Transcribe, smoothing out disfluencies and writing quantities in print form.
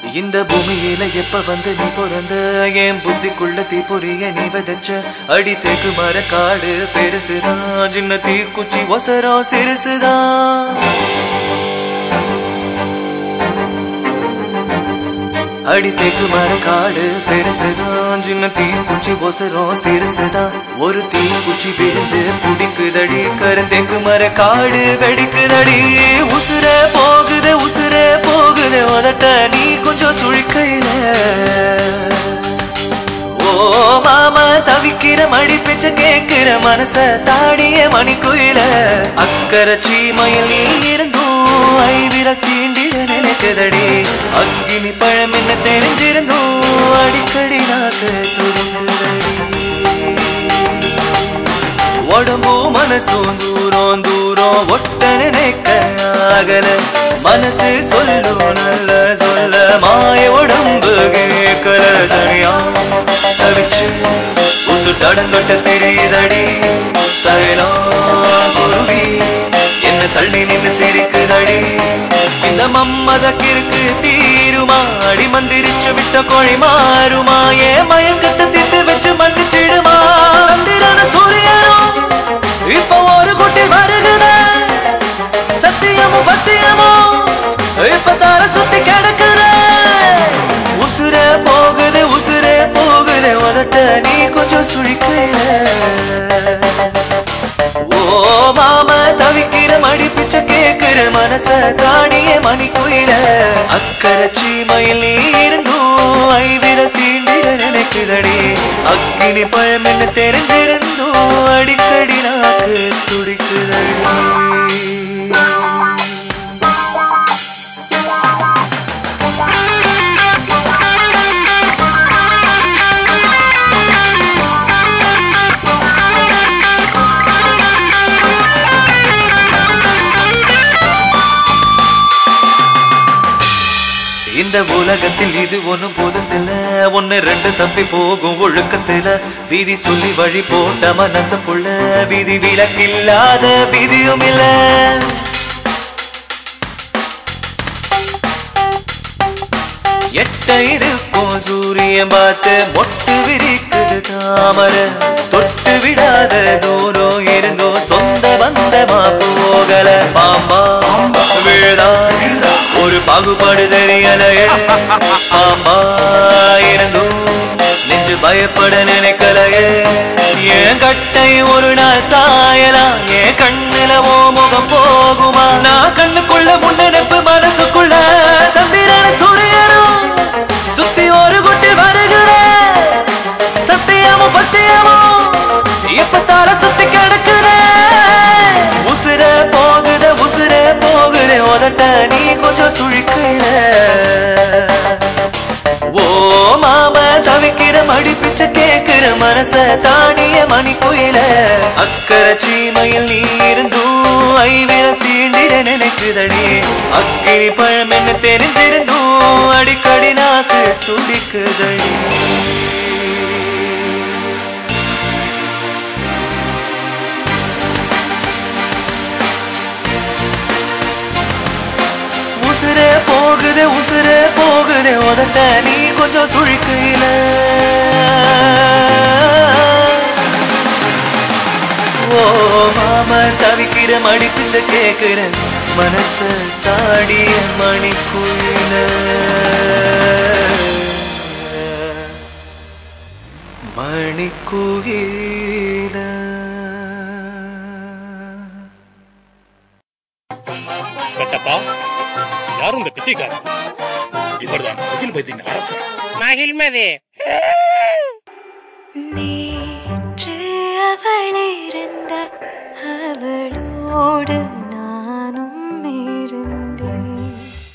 இந்த பூமியில எப்ப வந்து நீ பிறந்த என் புத்திக்குள்ள தீப்பொறிய நீ விதைச்ச அடி தேக்கு மர காடு பெருசுதான் சின்ன தீக்குச்சி ஒசரம் சிறுசுதான் அடி தேக்கு மர காடு பெருசுதான் சின்ன தீக்குச்சி ஒசரம் சிறுசுதான் ஒரு தீக்குச்சி விழுந்து புடிக்குதடி கருந்தேக்கு மர காடு வெடிக்குதடி உசுர போகுது உதட்ட நீ கொஞ்சம் சுழிக்கையில ஓ மாமா தவிக்கிற மடி பிச்ச கேட்கிற மனச தாடிய மணிக்குயில அக்கறை சீமையில் நீ இருந்தும் ஐவிர தீண்டிட நினைக்குதடி அக்கினி பழம் என்ன தெரிஞ்சிருந்தும் அடிக்கடி நாக்கு துடிக்குதடி உடம்பு மனசும் தூரம் தூரம் ஒட்ட நினைக்க ஆகல மனசு சொல்லும் நல்ல சொல்ல மாய உடம்பு கேட்கல தனியா தவிச்சு உசு தடங்கட்ட தெரியுதடி தைலா குருவி என்ன தள்ளி நின்று சிரிக்குதடி இந்த மம்மத கிறுக்கு தீருமா அடி மந்திரிச்சு விட்ட கோழி மாறுமா ஏ மயங்கத்தை திட்டு வச்சு மன்னிச்சிடுமா சந்திரன சூரியனும் இப்ப ஒரு குட்டி வருகுத சத்தியமும் பத்தியமும் இப்ப தர சுத்தி கிடக்குற உசுரே போகுது உதட்ட நீ கொஞ்சம் சுழிக்கையில ஓ மாம தவிக்கிற மடி பிச்ச கேக்குற மனச தாடிய மணிக்குயில அக்கறை சீமையில் நீ இருந்தும் ஐவிர தீண்டிட நினைக்குதடி அக்கினி பழம் என்ன தெரிஞ்சிருந்தும் அடிக்கடி நாக்கு துடிக்குதடி இந்த உலகத்தில் இது ஒண்ணும் புதுசில்ல ஒன்னு ரெண்டு தப்பி போகும் ஒழுக்கத்துல விதி சொல்லி வழி போட்ட மனசுக்குள்ள விதி விலக்கில்லாத விதியும் இல்ல எட்ட இருக்கும் சூரியன் பார்த்து மொட்டு விரிக்குது தாமர தொட்டு விடாத தூரம் இருந்தும் சொந்த பந்தமா போகல பாம்பா விழுதா ஒரு பாகுபாடு தெரியலையே பாம்பா இருந்தும் நெஞ்சு பயப்பட நினைக்கலையே என் கட்டை ஒரு நாள் சாயலாம் என் கண்ணுல ஓ முகம் போகுமா நான் கண்ணுக்குள்ள முன்னெடுப்பு மனசுக்குள்ள சந்திரன சூரியனும் சுத்தி ஒரு குட்டி வருகிற சத்தியமும் பத்தியமும் இப்ப தர சுத்தி கிடக்குற உசுர போகுது உதட்ட நீ கொஞ்சம் சுழிக்கையில ஓ மாம தவிக்கிற மடி பிச்ச கேக்குற மனச தாடிய மணிக்குயில அக்கறை சீமையில் நீ இருந்தும் ஐவிர தீண்டிட நினைக்குதடி அக்கினி பழம் என்ன தெரிஞ்சிருந்தும் அடிக்கடி நாக்கு துடிக்குதடி உசுரே போகுது உதட்ட நீ கொஞ்சம் சுழிக்கையில ஓ மாம தவிக்கிற மடி பிச்ச கேக்குற மனச தாடிய மணிக்குயில மணிக்குயில கட்டப்பா யாரும் இந்த பிச்சைக்காரன் இவர்தான் மகிழ்மதியின் அரசன் மகிழ்மதி நேற்று அவள் இருந்த அவளோடு